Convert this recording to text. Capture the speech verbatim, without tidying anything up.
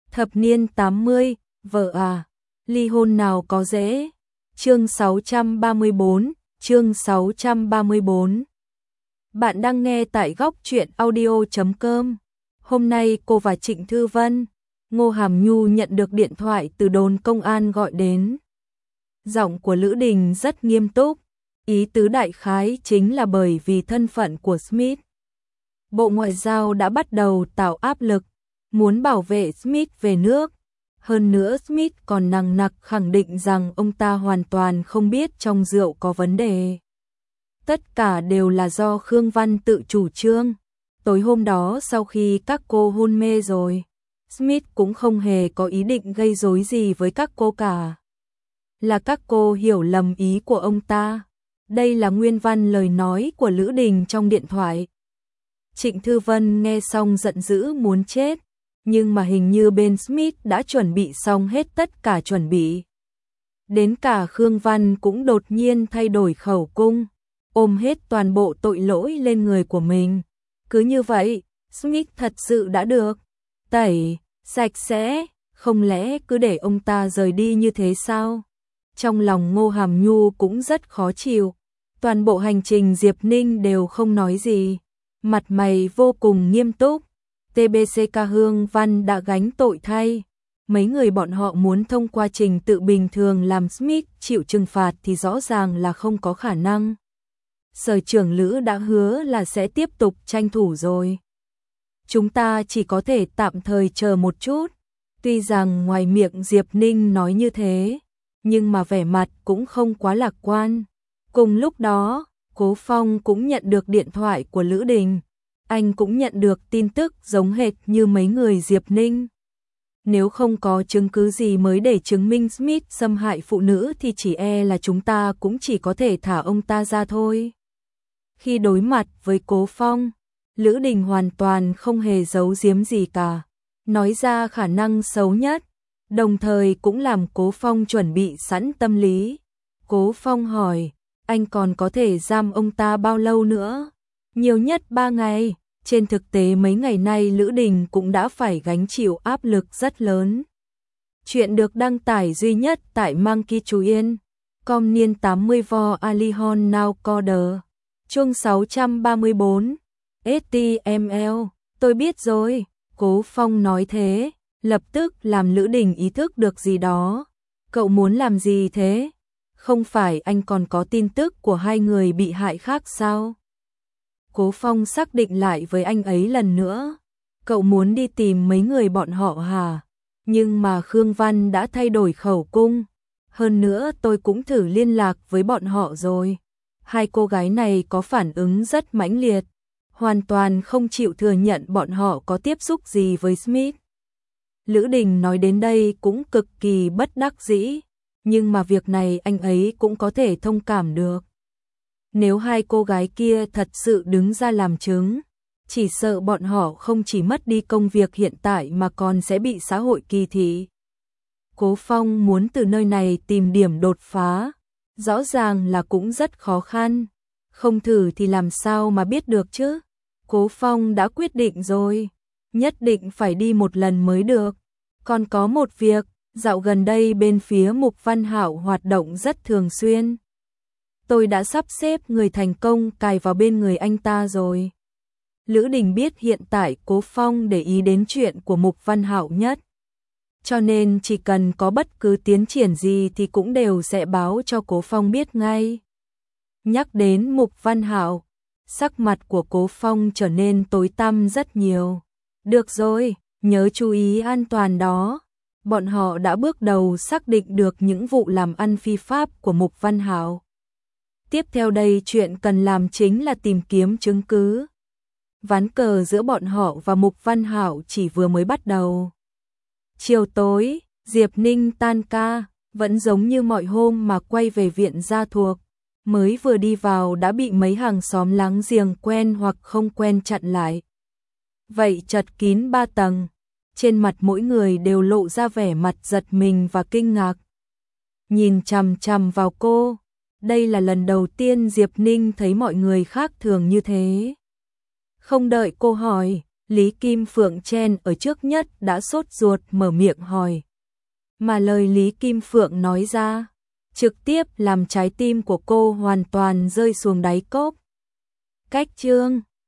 Thập niên tám mươi, vợ à, ly hôn nào có dễ. Chương sáu trăm ba mươi tư, chương sáu trăm ba mươi tư. Bạn đang nghe tại góc truyện audio chấm com. Hôm nay cô và Trịnh Thư Vân, Ngô Hàm Nhu nhận được điện thoại từ đồn công an gọi đến. Giọng của Lữ Đình rất nghiêm túc, ý tứ đại khái chính là bởi vì thân phận của Smith. Bộ Ngoại giao đã bắt đầu tạo áp lực, muốn bảo vệ Smith về nước. Hơn nữa Smith còn nằng nặc khẳng định rằng ông ta hoàn toàn không biết trong rượu có vấn đề. Tất cả đều là do Khương Văn tự chủ trương. Tối hôm đó sau khi các cô hôn mê rồi, Smith cũng không hề có ý định gây rối gì với các cô cả. Là các cô hiểu lầm ý của ông ta. Đây là nguyên văn lời nói của Lữ Đình trong điện thoại. Trịnh Thư Vân nghe xong giận dữ muốn chết, nhưng mà hình như bên Smith đã chuẩn bị xong hết tất cả chuẩn bị. Đến cả Khương Văn cũng đột nhiên thay đổi khẩu cung, ôm hết toàn bộ tội lỗi lên người của mình. Cứ như vậy, Smith thật sự đã được tẩy sạch sẽ, không lẽ cứ để ông ta rời đi như thế sao? Trong lòng Ngô Hàm Nhu cũng rất khó chịu. Toàn bộ hành trình Diệp Ninh đều không nói gì, mặt mày vô cùng nghiêm túc. tê bê xê ca Hương Văn đã gánh tội thay. Mấy người bọn họ muốn thông qua trình tự bình thường làm Smith chịu trừng phạt thì rõ ràng là không có khả năng. Sở trưởng Lữ đã hứa là sẽ tiếp tục tranh thủ rồi. Chúng ta chỉ có thể tạm thời chờ một chút. Tuy rằng ngoài miệng Diệp Ninh nói như thế, nhưng mà vẻ mặt cũng không quá lạc quan. Cùng lúc đó, Cố Phong cũng nhận được điện thoại của Lữ Đình. Anh cũng nhận được tin tức giống hệt như mấy người Diệp Ninh. Nếu không có chứng cứ gì mới để chứng minh Smith xâm hại phụ nữ thì chỉ e là chúng ta cũng chỉ có thể thả ông ta ra thôi. Khi đối mặt với Cố Phong, Lữ Đình hoàn toàn không hề giấu giếm gì cả, nói ra khả năng xấu nhất, đồng thời cũng làm Cố Phong chuẩn bị sẵn tâm lý. Cố Phong hỏi, anh còn có thể giam ông ta bao lâu nữa? Nhiều nhất ba ngày. Trên thực tế mấy ngày nay Lữ Đình cũng đã phải gánh chịu áp lực rất lớn. Chuyện được đăng tải duy nhất tại Monkey Chú Yên. Com niên tám mươi vo Alihon Now Coder. Chương sáu trăm ba mươi tư. ét tê em lờ. Tôi biết rồi. Cố Phong nói thế, lập tức làm Lữ Đình ý thức được gì đó. Cậu muốn làm gì thế? Không phải anh còn có tin tức của hai người bị hại khác sao? Cố Phong xác định lại với anh ấy lần nữa. Cậu muốn đi tìm mấy người bọn họ hả? Nhưng mà Khương Văn đã thay đổi khẩu cung. Hơn nữa tôi cũng thử liên lạc với bọn họ rồi. Hai cô gái này có phản ứng rất mãnh liệt. Hoàn toàn không chịu thừa nhận bọn họ có tiếp xúc gì với Smith. Lữ Đình nói đến đây cũng cực kỳ bất đắc dĩ. Nhưng mà việc này anh ấy cũng có thể thông cảm được. Nếu hai cô gái kia thật sự đứng ra làm chứng, chỉ sợ bọn họ không chỉ mất đi công việc hiện tại mà còn sẽ bị xã hội kỳ thị. Cố Phong muốn từ nơi này tìm điểm đột phá, rõ ràng là cũng rất khó khăn. Không thử thì làm sao mà biết được chứ? Cố Phong đã quyết định rồi, nhất định phải đi một lần mới được. Còn có một việc, dạo gần đây bên phía Mục Văn Hạo hoạt động rất thường xuyên. Tôi đã sắp xếp người thành công cài vào bên người anh ta rồi. Lữ Đình biết hiện tại Cố Phong để ý đến chuyện của Mục Văn Hạo nhất. Cho nên chỉ cần có bất cứ tiến triển gì thì cũng đều sẽ báo cho Cố Phong biết ngay. Nhắc đến Mục Văn Hạo, sắc mặt của Cố Phong trở nên tối tăm rất nhiều. Được rồi, nhớ chú ý an toàn đó. Bọn họ đã bước đầu xác định được những vụ làm ăn phi pháp của Mục Văn Hạo. Tiếp theo đây chuyện cần làm chính là tìm kiếm chứng cứ. Ván cờ giữa bọn họ và Mục Văn Hạo chỉ vừa mới bắt đầu. Chiều tối, Diệp Ninh tan ca, vẫn giống như mọi hôm mà quay về viện gia thuộc. Mới vừa đi vào đã bị mấy hàng xóm láng giềng quen hoặc không quen chặn lại. Vậy chật kín ba tầng, trên mặt mỗi người đều lộ ra vẻ mặt giật mình và kinh ngạc. Nhìn chằm chằm vào cô. Đây là lần đầu tiên Diệp Ninh thấy mọi người khác thường như thế. Không đợi cô hỏi, Lý Kim Phượng chen ở trước nhất đã sốt ruột mở miệng hỏi. Mà lời Lý Kim Phượng nói ra, trực tiếp làm trái tim của cô hoàn toàn rơi xuống đáy cốc. Cách chương